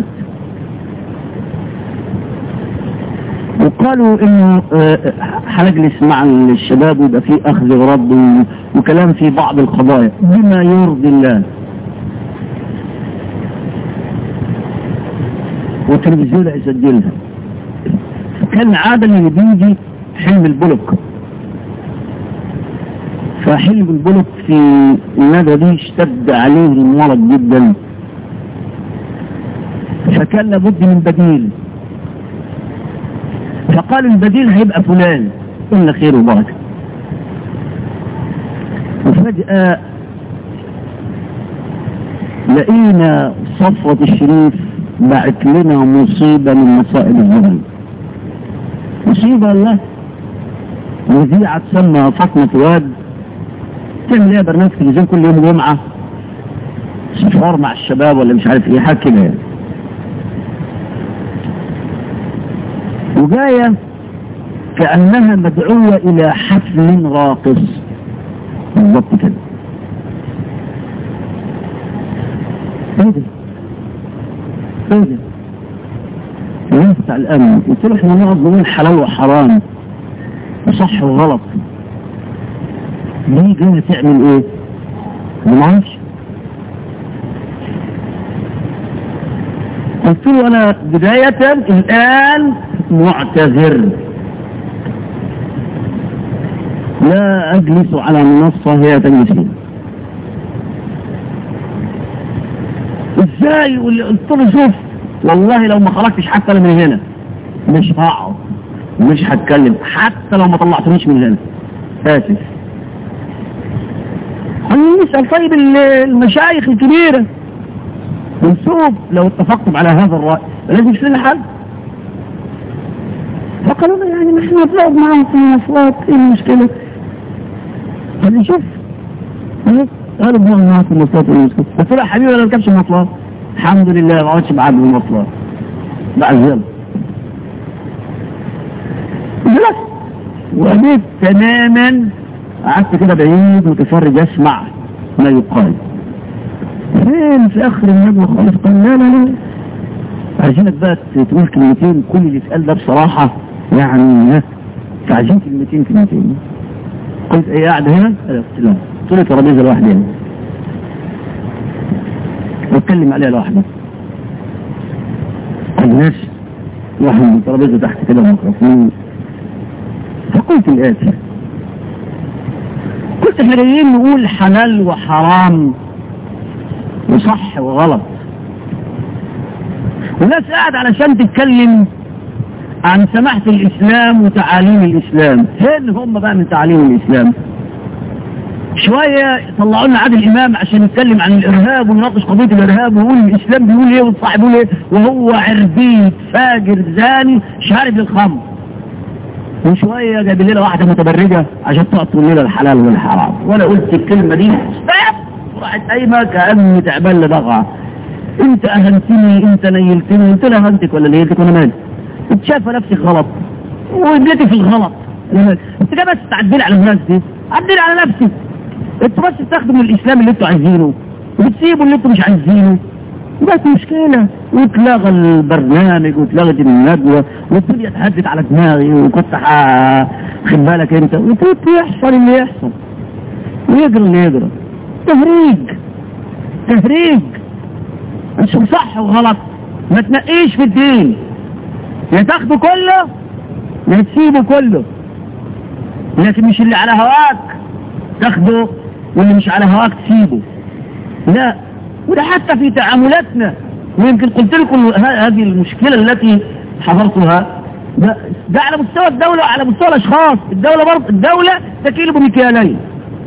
وقالوا إنه هنجلس مع الشباب ويبقى فيه أخذ ورد وكلام في بعض القضايا بما يرضي الله، والتلفزيون يسجلها. كان عادة اللي بيجي حلم البلوك، فحلم البلوك في الندوة دي اشتد عليه المرض جدا، فكان لابد من بديل، فقال البديل هيبقى فلان، قلنا خير وبركة. وفجأة لقينا صفوة الشريف بعت لنا مصيبة من مصائب الزمن. مصيبة والله. مذيعة تسمى فاطمة واد تعمل ايه برنامج تلفزيون كل يوم جمعة صفار مع الشباب ولا مش عارف ايه حاجة كده، وجاية كأنها مدعوة إلى حفل راقص بالضبط كده. ايه ده؟ ايه ده؟ الناس بتاع الأمن قلت له احنا نقعد نقول حلال وحرام وصح وغلط، دي جاية تعمل ايه؟ ما معرفش. قلت له انا بداية الآن معتذر، لا أجلس على منصة هي تجلس فيها. ازاي؟ قلت له شوف والله لو ما خرجتش حتى من هنا مش هقعد مش هتكلم حتى لو ما طلعتنيش من هنا، آسف. نسأل طيب المشايخ الكبيرة ونشوف لو اتفقتم على هذا الرأي لازم يشوف لنا حل. فقالوا لي يعني نحن نطلع معهم في المواصلات، ايه المشكلة؟ قال لي شوف قالوا بنقعد معهم في المواصلات، ايه المشكلة؟ قلت له يا حبيبي انا ما بركبش مواصلات، الحمد لله ما اقعدش معاك بالمواصلات بعزل. بس وقبيت تماما، قعدت كده بعيد متفرج اسمع ما يقال. فين في اخر الندوه خالص قال لا لا لا عايزينك بقى تقول كلمتين، كل اللي اتقال ده بصراحه يعني عايزين كلمتين كلمتين. قلت ايه قاعد هنا؟ قلت لا، قلت له ترابيزه لوحدي هنا واتكلم عليها لوحدي، الناس واحد من الترابيزه تحت كده ميكروفون. فقلت الاتي، قلت احنا جايين نقول حلال وحرام وصح وغلط، والناس قاعد علشان تتكلم عن سماحة الإسلام وتعاليم الإسلام. فين هم بقى من تعاليم الإسلام؟ شوية طلعوا لنا عادل الإمام عشان يتكلم عن الإرهاب ونناقش قضية الإرهاب ويقول الإسلام بيقول إيه والصح بيقول إيه، وهو عربيد فاجر زاني شارب للخمر. وشوية جايب لنا واحدة متبرجة عشان تقعد تقول لنا الحلال والحرام. وأنا قلت الكلمة دي راحت قايمة كأني تعبان لدغعة. أنت أهنتني، أنت نيلتني، أنت لا أهنتك ولا نيلتك وأنا مالي؟ أنت شايفة نفسك غلط وابنتي في الغلط. أنت جاي بس تعدل على الناس دي، عدل على نفسك. أنت بس تستخدموا الإسلام اللي أنتوا عايزينه وبتسيبوا اللي أنتوا مش عايزينه، بس مشكلة. واتلغى البرنامج واتلغت الندوة والدنيا اتهدت على دماغي، وكنت خد بالك انت، وكنت يحصل اللي يحصل ويجري اللي يجري. تهريج تهريج مش صح وغلط. ما تنقيش في الدين، يا تاخده كله يا تسيبه كله، لكن مش اللي على هواك تاخده واللي مش على هواك تسيبه، لا. وده حتى في تعاملاتنا، ويمكن قلت لكم هذه المشكلة التي حضرتها، ده, ده على مستوى الدولة وعلى مستوى الأشخاص. الدولة برضه الدولة تكيل بمكيالين.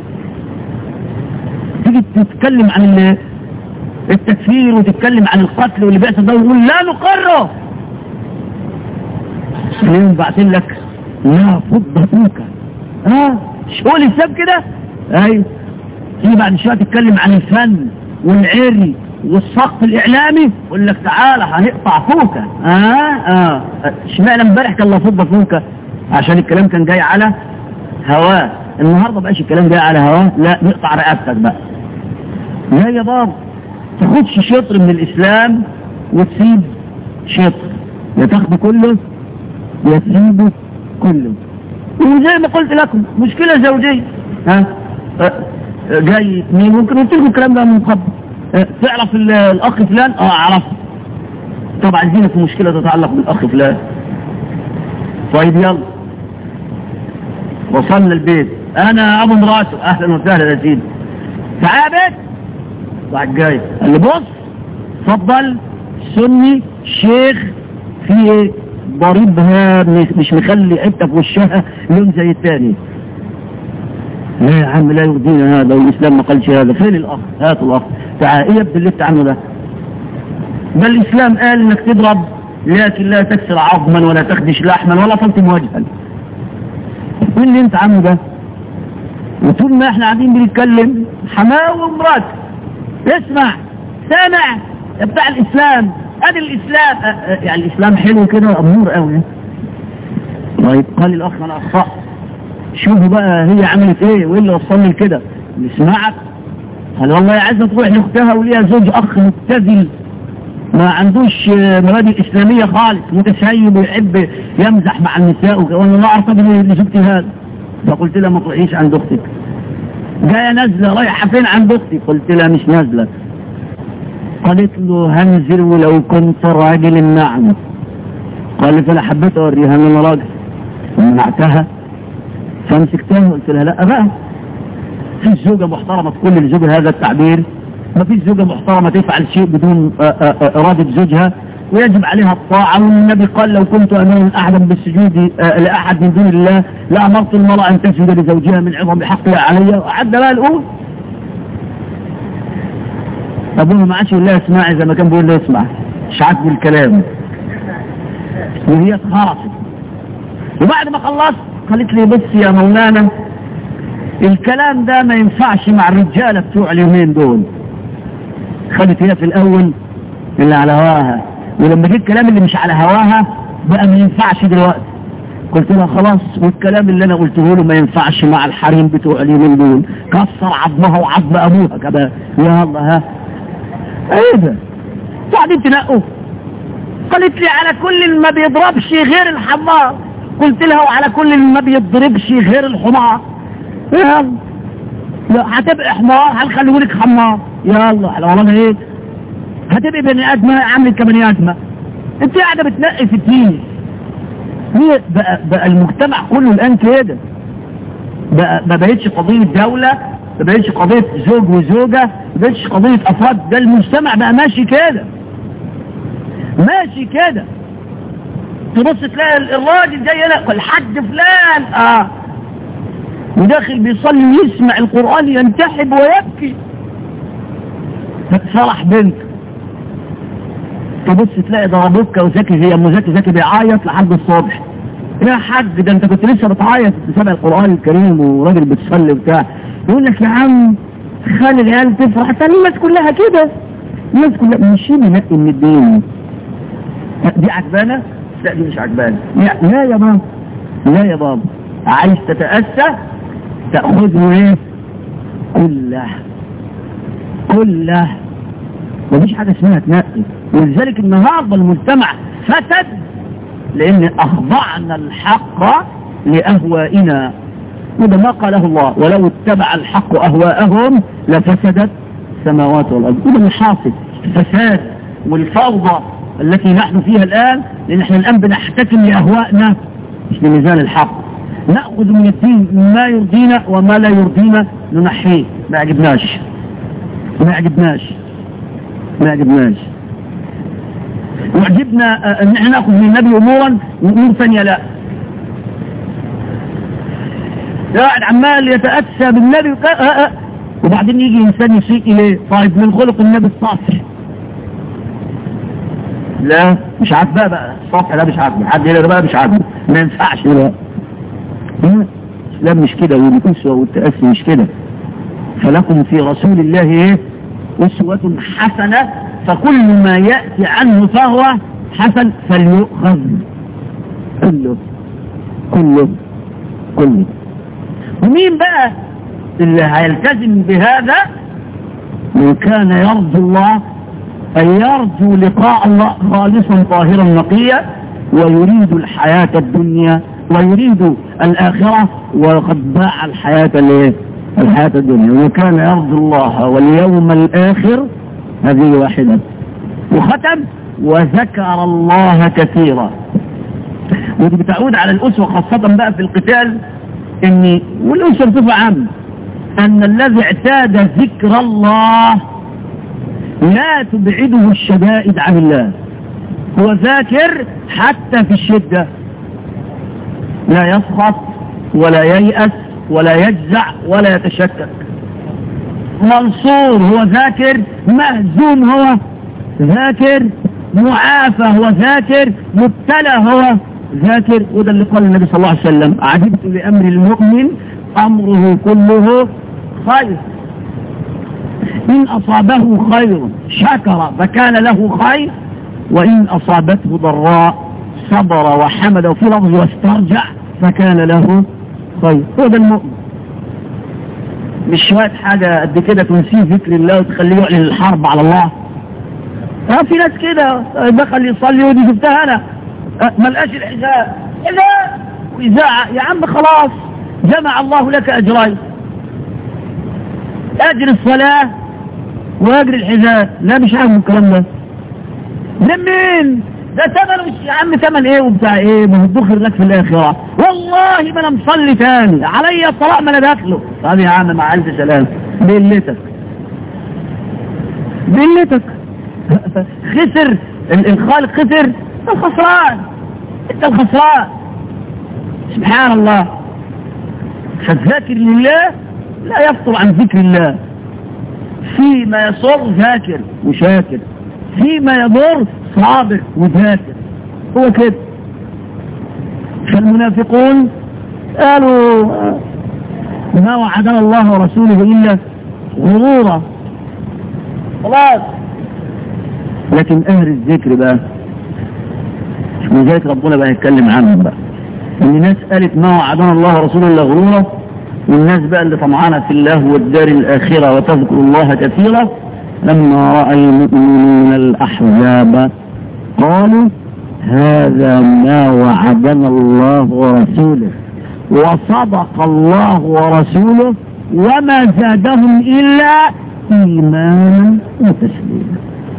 تيجي تتكلم عن التكفير وتتكلم عن القتل واللي بيحصل ده ويقول لا نقره، اليوم بعتين لك لا فضة فوكا. اه شو الإسلام كده؟ ايوه. تيجي بعد شوية تتكلم عن الفن والعري والسقف الإعلامي يقول لك تعالى هنقطع فوكا. اه اه اشمعنى امبارح كان لا فضة فوكا؟ عشان الكلام كان جاي على هواه. النهارده بقاش الكلام جاي على هواه، لا نقطع رقبتك بقى. لا يا بابا، تاخدش شطر من الإسلام وتسيب شطر، يا تاخده كله يا تسيبه كله. وزي ما قلت لكم مشكلة زوجية. ها أه جاي اثنين، ممكن قلت لكم الكلام ده من قبل. أه تعرف الأخ فلان؟ اه اعرفه. طب عايزين في مشكلة تتعلق بالأخ فلان. طيب يلا وصلنا البيت، انا ابو مراته، اهلا وسهلا يا سيدي، تعال يا بيت. بعد جاي قال لي بص اتفضل سني شيخ في ايه؟ ضريبها مش مخلي حته في وشها لون زي الثاني. لا يا عم لا يرضينا هذا، والاسلام ما قالش هذا. فين الاخ؟ هاتوا الاخ، تعال ايه يبدو اللي انت عنه ده؟ بل الإسلام قال إنك تضرب لكن لا تكسر عظما ولا تخدش لحما ولا تلطم وجها. ايه اللي انت عامله ده؟ وطول ما احنا قاعدين بنتكلم حماه ومرات اسمع سامع بتاع الإسلام ادي الإسلام اه اه يعني الإسلام حلو كده أمور قوي. طيب قال الأخ أنا أخطأت، شوفوا بقى هي عملت ايه وايه اللي وصلني لكده. نسمعك. قال والله عايزة تروح لأختها وليها زوج أخ مبتذل ما عندوش مبادئ إسلامية خالص، متسيب ويحب يمزح مع النساء وانا لا أعتقد لزوجتي هذا. فقلت لها ما تروحيش عند أختك. جاية نازلة رايحة فين عند أختي؟ قلت لها مش نازلة. قالت له هنزل ولو كنت راجل نعم. قال فلا حبيت أوريها ان انا راجل ومنعتها فامسكتها وقلت لها لا بقى في زوجة محترمة تقول لزوج هذا التعبير، ما فيش زوجة محترمة تفعل شيء بدون إرادة زوجها ويجب عليها الطاعة. والنبي قال لو كنت أمرا أحدا بالسجود لأحد من دون الله لأمرت المرأة أن تسجد لزوجها من عظم حقها علي وعد بقى الأول. أبوها ما عادش يقول لها اسمعي زي ما كان بيقول لها اسمع، مش عاجبه الكلام وهي اتخرصت. وبعد ما خلصت قالت لي بص يا مولانا الكلام ده ما ينفعش مع الرجالة بتوع اليومين دول. خدت هي في الأول اللي على هواها ولما جه الكلام اللي مش على هواها بقى ما ينفعش دلوقتي. قلت لها خلاص والكلام اللي أنا قلته له ما ينفعش مع الحريم بتوع اليومين دول. كسر عظمها وعظم أبوها كمان. يا الله ها ايه ده قاعدين تنقوا. قالت لي على كل ما بيضربش غير الحمار. قلت لها وعلى كل ما بيضربش غير الحمار. يا الله لا هتبقى حمار هنخليهولك حمار. يا الله على والله ايه هتبقى بني ادمه عامله كبني ادمه. انت قاعده بتنقي في الدين. هي بقى, بقى المجتمع كله الان كده بقى ما بقتش قضيه دوله، ما بقتش قضيه زوج وزوجه، ما بقتش قضيه افراد. ده المجتمع بقى ماشي كده ماشي كده. تبص تلاقي الراجل جاي هنا الحاج فلان اه وداخل بيصلي يسمع القرآن ينتحب ويبكي فرح بنت. تبص تلاقي ضربوكة وزكي زي ام زكي زكي بيعيط لحد الصبح. يا حاج ده انت كنت لسه بتعيط بسمع القرآن الكريم وراجل بتصلي بتاع. يقول لك يا عم خلي العيال تفرح. تاني الناس كلها كده الناس كلها مش منقي من الدين. دي عجبانة؟ لا دي مش عجبانة. لا يا بابا لا يا بابا عايز تتأسى تأخذه ايه كله كله. مفيش حاجة اسمها تنقي. ولذلك النهاردة المجتمع فسد لان اخضعنا الحق لأهوائنا. وده ما قاله الله ولو اتبع الحق أهواءهم لفسدت السماوات والأرض. وده الحاصل الفساد والفوضى التي نحن فيها الآن لأن احنا الآن بنحتكم لأهوائنا مش لميزان الحق. نأخذ من الدين ما يرضينا وما لا يرضينا ننحيه. ما عجبناش ما عجبناش ما عجبناش وعجبنا ان احنا نأخذ من النبي أمورا وأمور ثانية لا. قاعد عمال يتأسى بالنبي أه أه. وبعدين يجي إنسان يسيء إليه. طيب من خلق النبي الصافي لا مش عاجبه بقى الصفحة لا مش عاجبه حد يقول بقى مش عاجبه ما ينفعش بقى. لا مش كده والأسوة والتأسي مش كده. فلكم في رسول الله ايه أسوة حسنة فكل ما يأتي عنه فهو حسن فليؤخذ كله كله كله. ومين بقى اللي هيلتزم بهذا؟ من كان يرجو الله أن يرجو لقاء الله خالصا طاهرا نقيا ويريد الحياة الدنيا ويريد الآخرة وقد باع الحياة الايه الحياة الدنيا. وكان يرجو الله واليوم الآخر هذه واحدة. وختم وذكر الله كثيرا. ودي بتعود على الأسوة خاصة بقى في القتال إني والأسوة بصفة عامة أن الذي اعتاد ذكر الله لا تبعده الشدائد عن الله. هو ذاكر حتى في الشدة لا يسخط ولا ييأس ولا يجزع ولا يتشكك. منصور هو ذاكر، مهزوم هو ذاكر، معافى هو ذاكر، مبتلى هو ذاكر. وده اللي قال النبي صلى الله عليه وسلم: عجبت لأمر المؤمن أمره كله خير، إن أصابه خير شكر فكان له خير، وإن أصابته ضراء صبر وحمد، وفي لفظ واسترجع فكان له خير. هو ده المؤمن، مش شوية حاجة قد كده تنسيه ذكر الله وتخليه يعلن الحرب على الله. ها في ناس كده دخل يصلي ودي شفتها أنا ملقاش الحذاء حذاء وإذاعة. يا عم خلاص جمع الله لك أجرين، أجر الصلاة وأجر الحذاء. لا مش عارف الكلام ده لمين ده ثمنه، مش يا عم ثمن ايه وبتاع ايه، ما هتدخل لك في الاخره. والله ما انا مصلي تاني عليا الطلاق ما انا داخله. طب يا عم مع الف سلام، بلتك بلتك خسر الخالق، خسر الخسران، انت الخسران. سبحان الله. فالذاكر لله لا يفطر عن ذكر الله، فيما يصر ذاكر وشاكر، فيما يضر صابر وذاكر. هو كده. فالمنافقون قالوا ما وعدنا الله ورسوله إلا غرورا، خلاص. لكن أهل الذكر بقى لذلك ربنا بقى يتكلم عنهم بقى، ان الناس قالت ما وعدنا الله ورسوله إلا غرورا، والناس بقى اللي طمعانة في الله والدار الآخرة وتذكر الله كثيرا لما رأى المؤمنون الأحزاب قالوا هذا ما وعدنا الله ورسوله وصدق الله ورسوله وما زادهم إلا إيمانا وتسليما.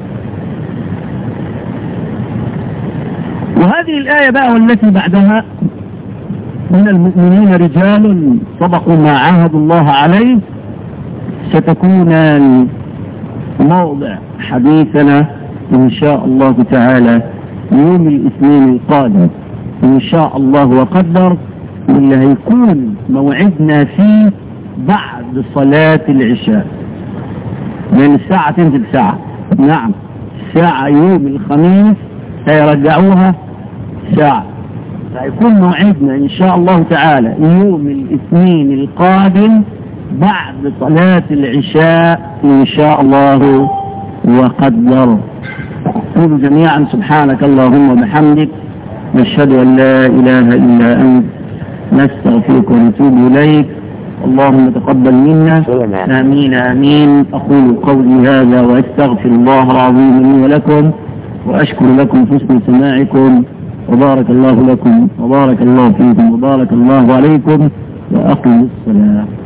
وهذه الآية بقى والتي بعدها: من المؤمنين رجال صدقوا ما عاهدوا الله عليه، ستكونان موضع حديثنا إن شاء الله تعالى يوم الاثنين القادم إن شاء الله وقدر، واللي هيكون موعدنا فيه بعد صلاة العشاء، لأن الساعة تنزل ساعة. نعم ساعة يوم الخميس هيرجعوها ساعة، هيكون موعدنا إن شاء الله تعالى يوم الاثنين القادم بعد صلاة العشاء إن شاء الله وقدر. قولوا جميعا سبحانك اللهم وبحمدك، نشهد أن لا إله إلا أنت، نستغفرك ونتوب إليك. اللهم تقبل منا، آمين آمين. أقول قولي هذا وأستغفر الله العظيم لي ولكم، وأشكر لكم حسن سماعكم، وبارك الله لكم وبارك الله فيكم وبارك الله عليكم، وأقم الصلاة.